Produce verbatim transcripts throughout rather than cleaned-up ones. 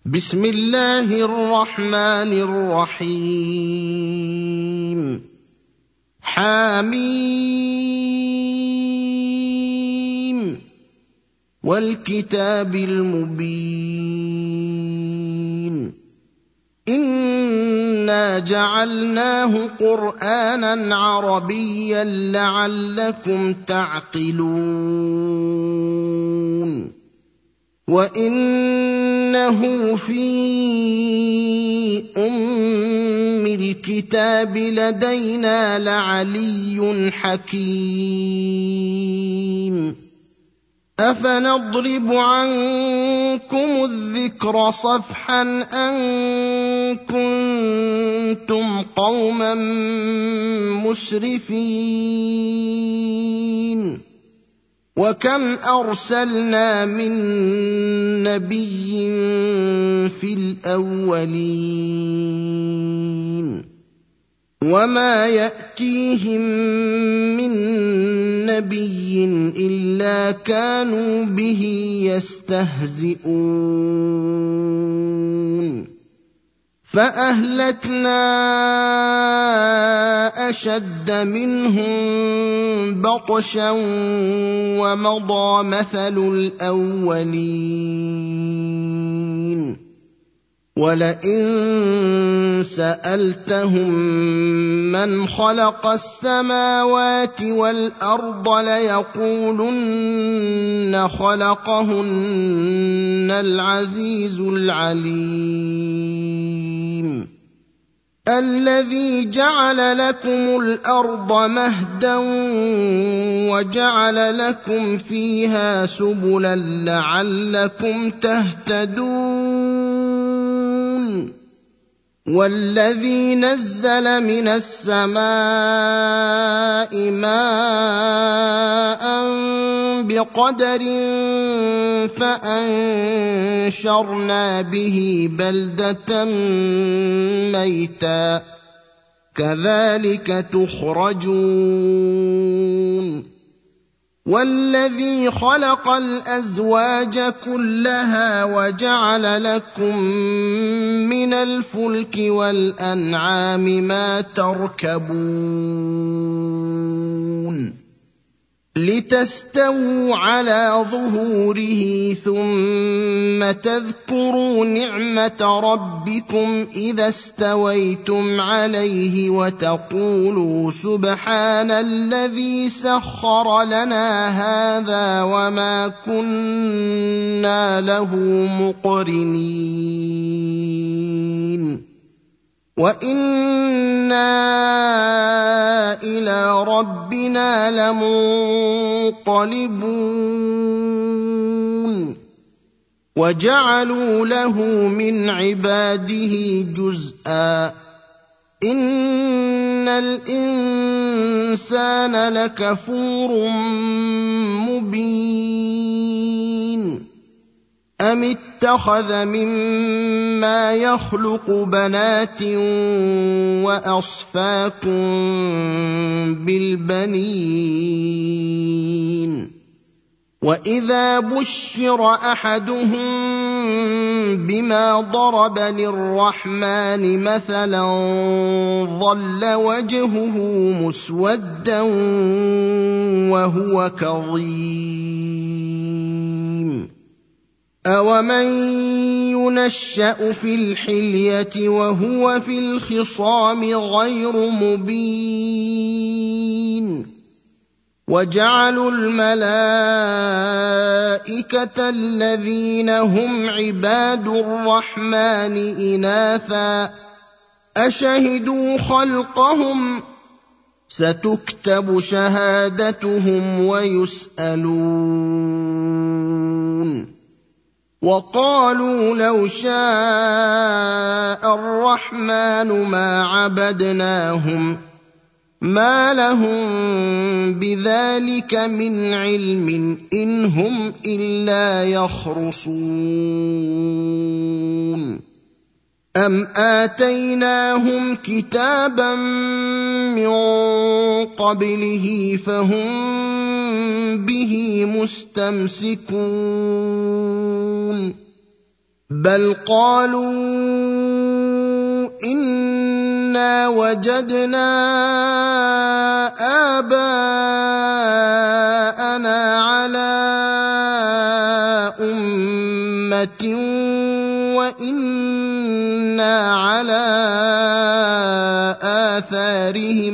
بسم الله الرحمن الرحيم. حميم والكتاب المبين إنا جعلناه قرآنا عربيا لعلكم تعقلون وإنه في أم الكتاب لدينا لعلي حكيم أفنضرب عنكم الذكر صفحا أن كنتم قوما مسرفين وكم أرسلنا من نبي في الأولين وما يأتيهم من نبي إلا كانوا به يستهزئون فأهلكنا أشد منهم بطشا ومضى مثل الأولين ولئن سألتهم من خلق السماوات والأرض ليقولن خلقهن العزيز العليم الذي جعل لكم الأرض مهدا وجعل لكم فيها سبلا لعلكم تهتدون والذي نزل من السماء ماء بقدر فأنشرنا به بلدة ميتا كذلك تخرجون والذي خلق الأزواج كلها وجعل لكم من الفلك والأنعام ما تركبون لتستووا على ظهوره ثم تذكروا نعمة ربكم إذا استويتم عليه وتقولوا سبحان الذي سخر لنا هذا وما كنا له مقرنين وإنا إلى ربنا لمنقلبون وجعلوا له من عباده جزءا إن الإنسان لكفور مبين أم اتخذ مما يخلق بنات وأصفاكم بالبنين وإذا بشر أحدهم بما ضرب للرحمن مثلا ظل وجهه مسودا وهو كظيم أَوَمَن يُنَشَّأُ فِي الْحِلْيَةِ وَهُوَ فِي الْخِصَامِ غَيْرُ مُبِينٍ وَجَعَلُوا الْمَلَائِكَةَ الَّذِينَ هُمْ عِبَادُ الرَّحْمَنِ إِنَاثًا أَشَهِدُوا خَلْقَهُمْ سَتُكْتَبُ شَهَادَتُهُمْ وَيُسْأَلُونَ وقالوا لو شاء الرحمن ما عبدناهم ما لهم بذلك من علم إن هم إلا يخرصون أم آتيناهم كتابا من قبله فهم به مستمسكون بل قالوا إنا وجدنا آباءنا على أمة وإنا على آثارهم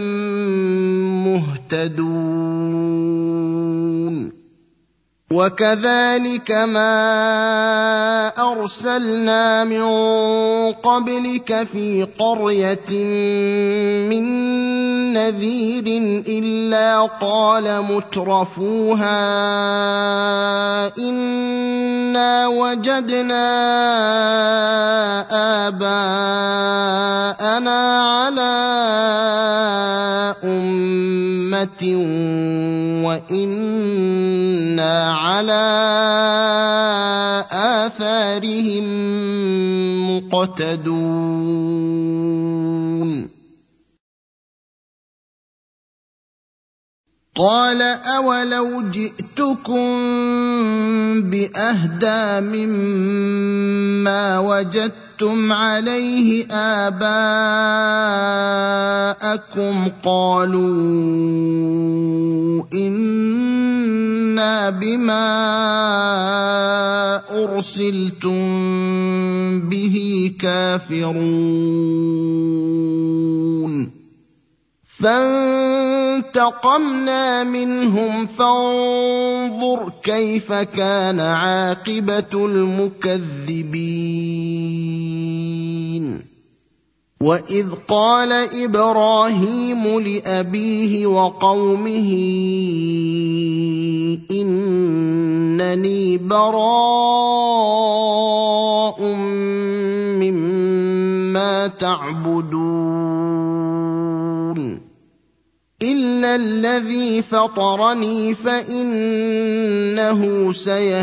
مهتدون وكذلك ما أرسلنا من قبلك في قرية من نذير إلا قال مترفوها إنا وجدنا آباءنا على أمة وإنا على آثارهم مقتدون قال أولو جئتكم بأهدى مما وجدتم عليه آباءكم قالوا إنا بما أرسلتم به كافرون فانتقمنا منهم فانظر كيف كان عاقبة المكذبين وإذ قال إبراهيم لأبيه وقومه إنني براء مما تعبدون إلا الذي فطرني فإنه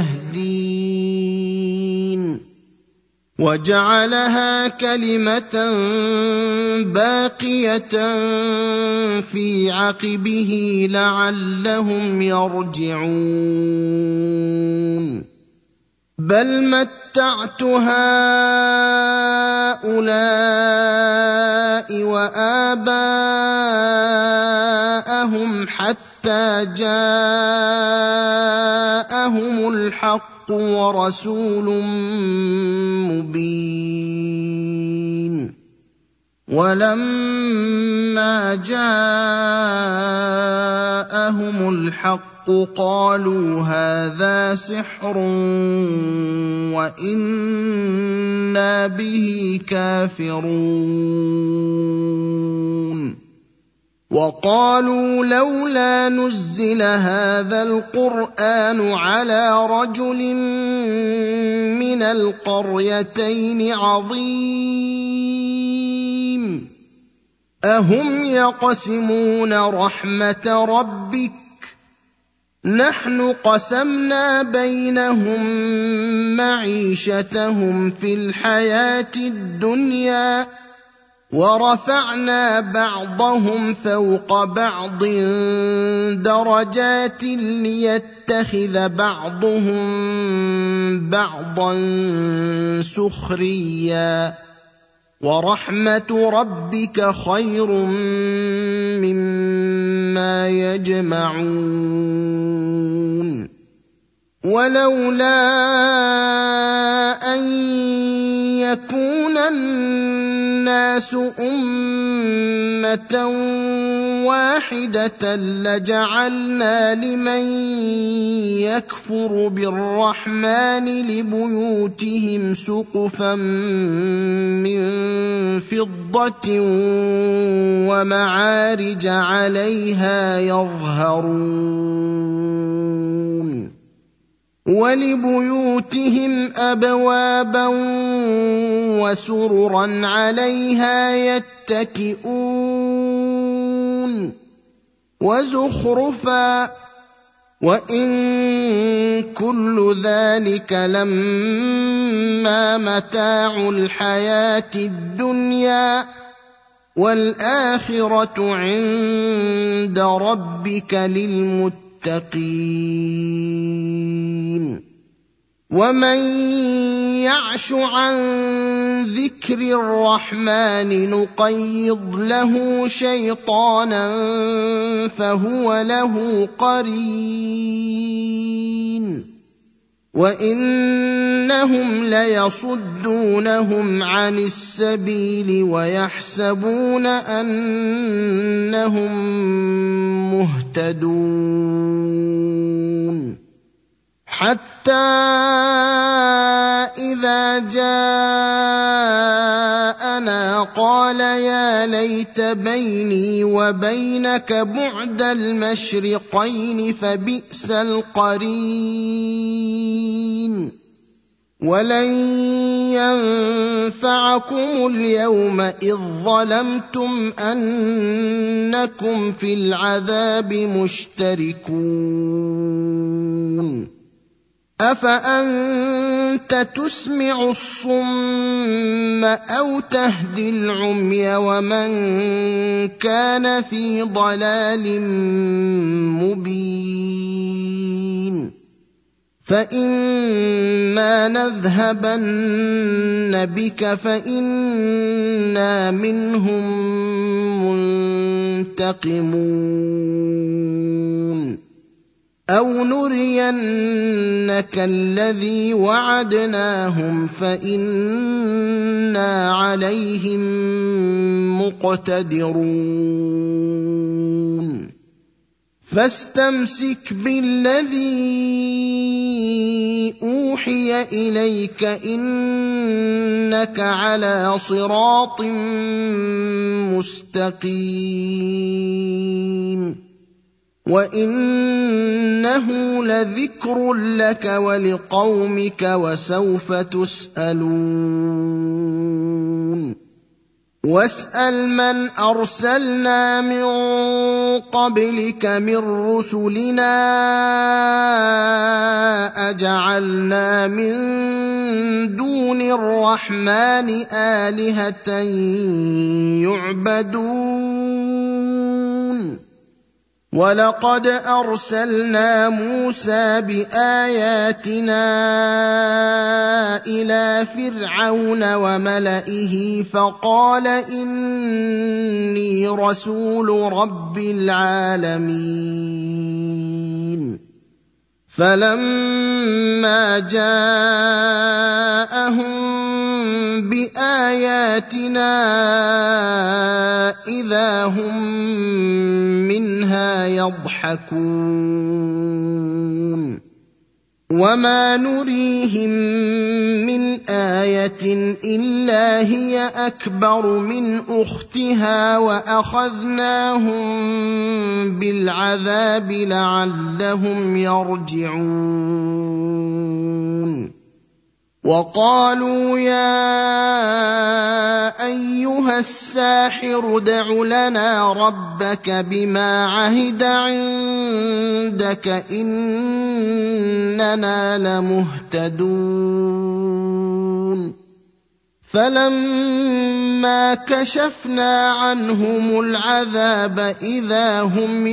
سيهدين وجعلها كلمة باقية في عقبه لعلهم يرجعون بل متعت هؤلاء وآباءهم حتى جاءهم الحق ورسول مبين ولما جاءهم الحق قالوا هذا سحر وإنا به كافرون وقالوا لولا نزل هذا القرآن على رجل من القريتين عظيم أهم يقسمون رحمة ربك نحن قسمنا بينهم معيشتهم في الحياة الدنيا ورفعنا بعضهم فوق بعض درجات ليتخذ بعضهم بعضا سخريا ورحمة ربك خير مما يجمعون ولولا أن يكون الناس أمة واحدة لجعلنا لمن يكفر بالرحمن لبيوتهم سقفا من فضة ومعارج عليها يظهرون ولبيوتهم أبوابا وسررا عليها يتكئون وزخرفا وإن كل ذلك لما متاع الحياة الدنيا والآخرة عند ربك للمتقين ومن يعش عن ذكر الرحمن نقيض له شيطانا فهو له قرين وإنهم ليصدونهم عن السبيل ويحسبون أنهم مهتدون حتى إذا جاءنا قال يا ليت بيني وبينك بعد المشرقين فبئس القرين ولن ينفعكم اليوم إذ ظلمتم أنكم في العذاب مشتركون أفأنت تسمع الصم أو تهدي العمي ومن كان في ضلال مبين فإما نذهبن بك فإنا منهم منتقمون أو نرينك الذي وعدناهم فإنا عليهم مقتدرون فاستمسك بالذي أوحي إليك إنك على صراط مستقيم وإنه لذكر لك ولقومك وسوف تسألون واسأل من أرسلنا من قبلك من رسلنا أجعلنا من دون الرحمن آلهة يعبدون ولقد أرسلنا موسى بآياتنا إلى فرعون وملئه فقال إني رسول رب العالمين فلما جاءهم بآياتنا إذا هم منها يضحكون وما نريهم من آية إلا هي أكبر من أختها وأخذناهم بالعذاب لعلهم يرجعون وقالوا يا أيها الساحر ادع لنا ربك بما عهد عندك إننا لمهتدون فلما كشفنا عنهم العذاب إذا هم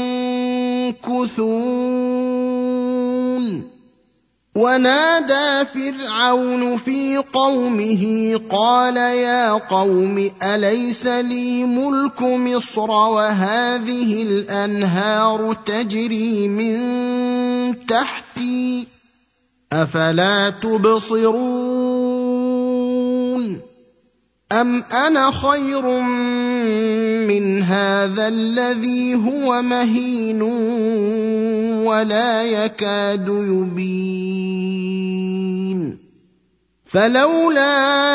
ينكثون ونادى فرعون في قومه قال يا قوم أليس لي ملك مصر وهذه الأنهار تجري من تحتي أفلا تبصرون أم أنا خير من هذا الذي هو مهين ولا يكاد يبين فلولا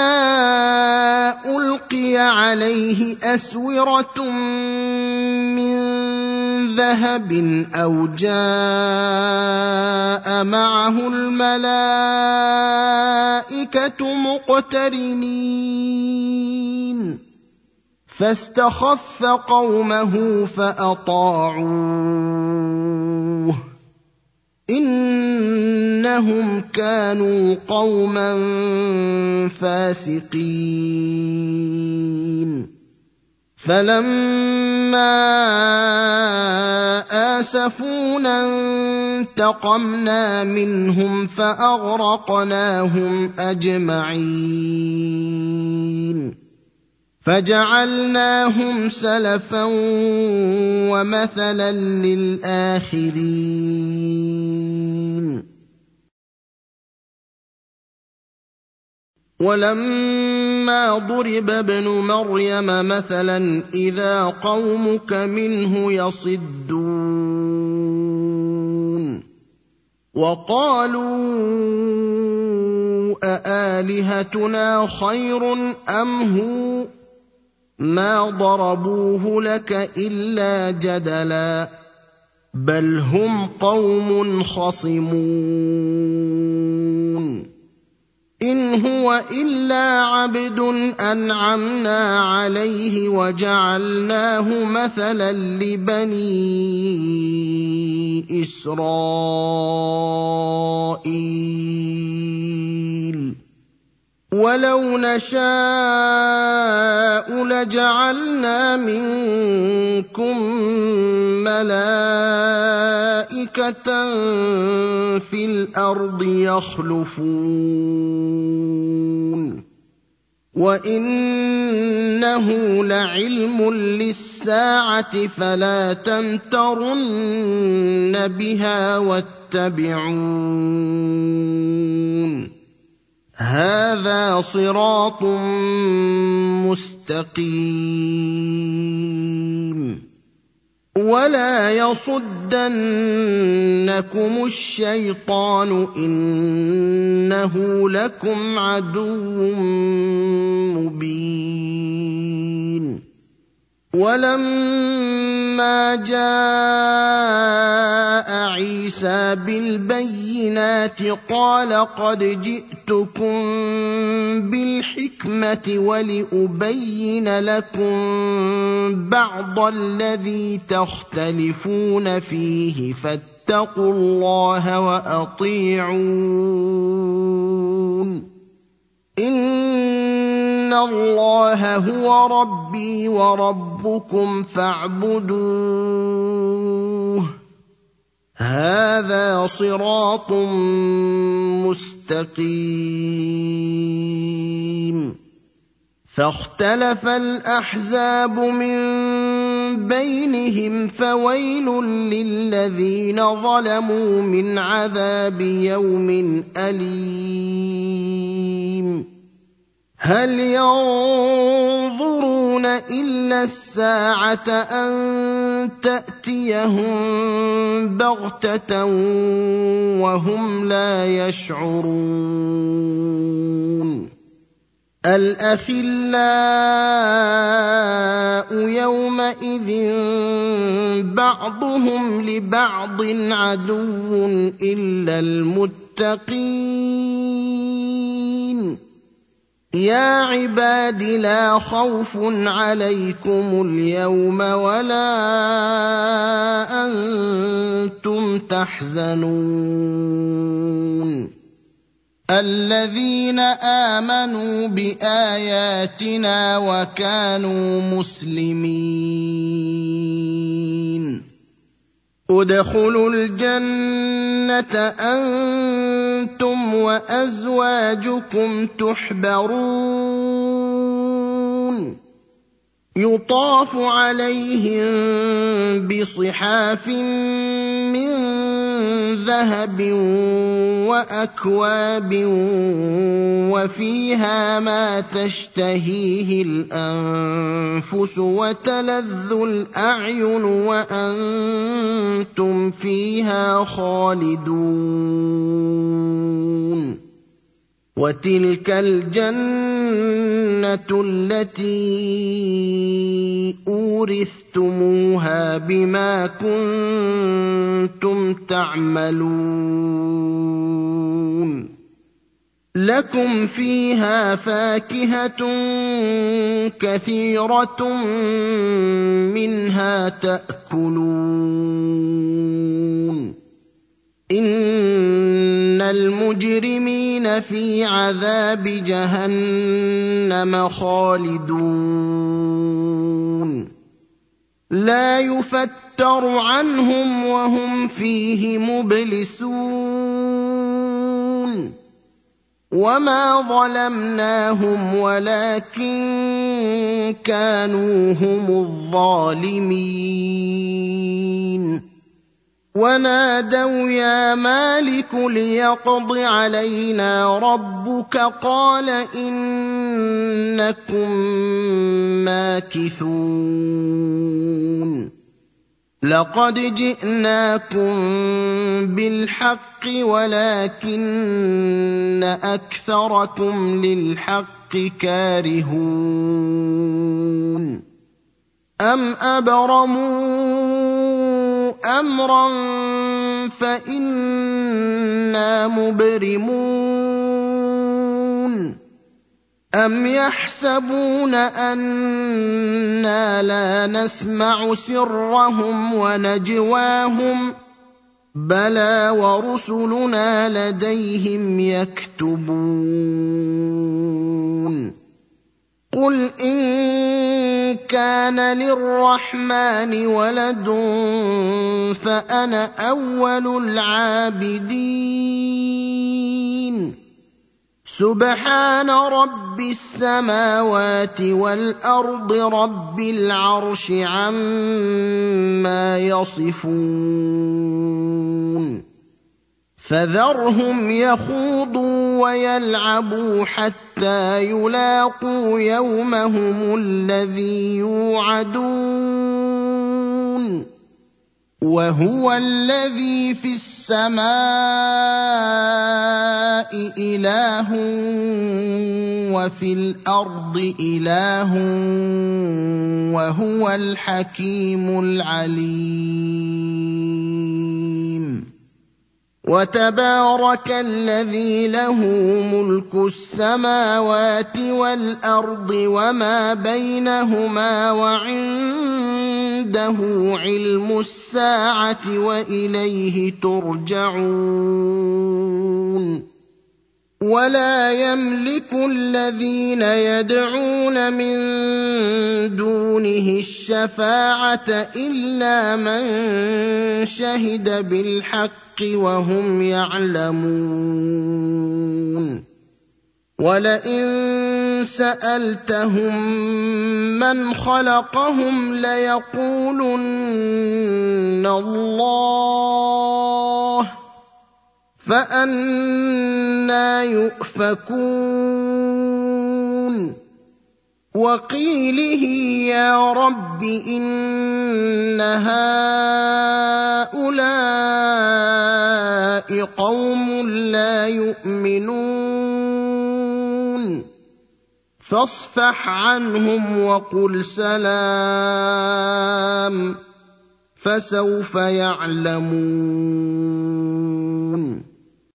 ألقي عليه أسورة من ذهب أو جاء معه الملائكة مقترنين فاستخف قومه فأطاعوه إنهم كانوا قوما فاسقين فلما آسفونا انتقمنا منهم فأغرقناهم أجمعين فجعلناهم سلفا ومثلا للآخرين ولما ضرب ابن مريم مثلا إذا قومك منه يصدون وقالوا أآلهتنا خير أم هو ما ضربوه لك إلا جدلا بل هم قوم خصمون إن هو إلا عبد أنعمنا عليه وجعلناه مثلا لبني إسرائيل ولو نشاء لجعلنا منكم ملائكة في الأرض يخلفون وإنه لعلم للساعة فلا تمترن بها واتبعون هذا صراط مستقيم ولا يصدنكم الشيطان إنه لكم عدو مبين ولما جاء عيسى بالبينات قال قد جئتكم بالحكمة ولأبين لكم بعض الذي تختلفون فيه فاتقوا الله وأطيعون إن الله هو ربي وربكم فاعبدوه هذا صراط مستقيم فاختلف الأحزاب من بينهم فويل للذين ظلموا من عذاب يوم أليم هل ينظرون إلا الساعة أن تأتيهم بغتة وهم لا يشعرون الأخلاء يومئذ بعضهم لبعض عدو إلا المتقين يا عباد لا خوف عليكم اليوم ولا أنتم تحزنون الذين آمنوا بآياتنا وكانوا مسلمين ادخلوا الجنة أنتم وأزواجكم تحبرون يطاف عليهم بصحاف من ذهب وأكواب وفيها ما تشتهيه الأنفس وتلذ الأعين وأنتم فيها خالدون وتلك الجنة التي أورثتموها بما كنتم تعملون لكم فيها فاكهة كثيرة منها تأكلون إن المجرمين في عذاب جهنم خالدون لا يفتر عنهم وهم فيه مبلسون وما ظلمناهم ولكن كانوا هم الظالمين ونادوا يا مالك ليقض علينا ربك قال إنكم ماكثون لقد جئناكم بالحق ولكن أكثركم للحق كارهون أم أبرموا أمرا فإنا مبرمون أم يحسبون أنا لا نسمع سرهم ونجواهم بلى ورسلنا لديهم يكتبون قل إن كان للرحمن ولد فأنا أول العابدين سبحان رب السماوات والأرض رب العرش عما يصفون فذرهم يخوضوا ويلعبوا حتى يلاقوا يومهم الذي يوعدون وهو الذي في السماء إله وفي الأرض إله وهو الحكيم العليم وتبارك الذي له ملك السماوات والأرض وما بينهما وعنده علم الساعة وإليه ترجعون ولا يملك الذين يدعون من دونه الشفاعة إلا من شهد بالحق وهم يعلمون ولئن سألتهم من خلقهم ليقولن الله فأنى يؤفكون وقيله يا رب إن هؤلاء قوم لا يؤمنون فاصفح عنهم وقل سلام فسوف يعلمون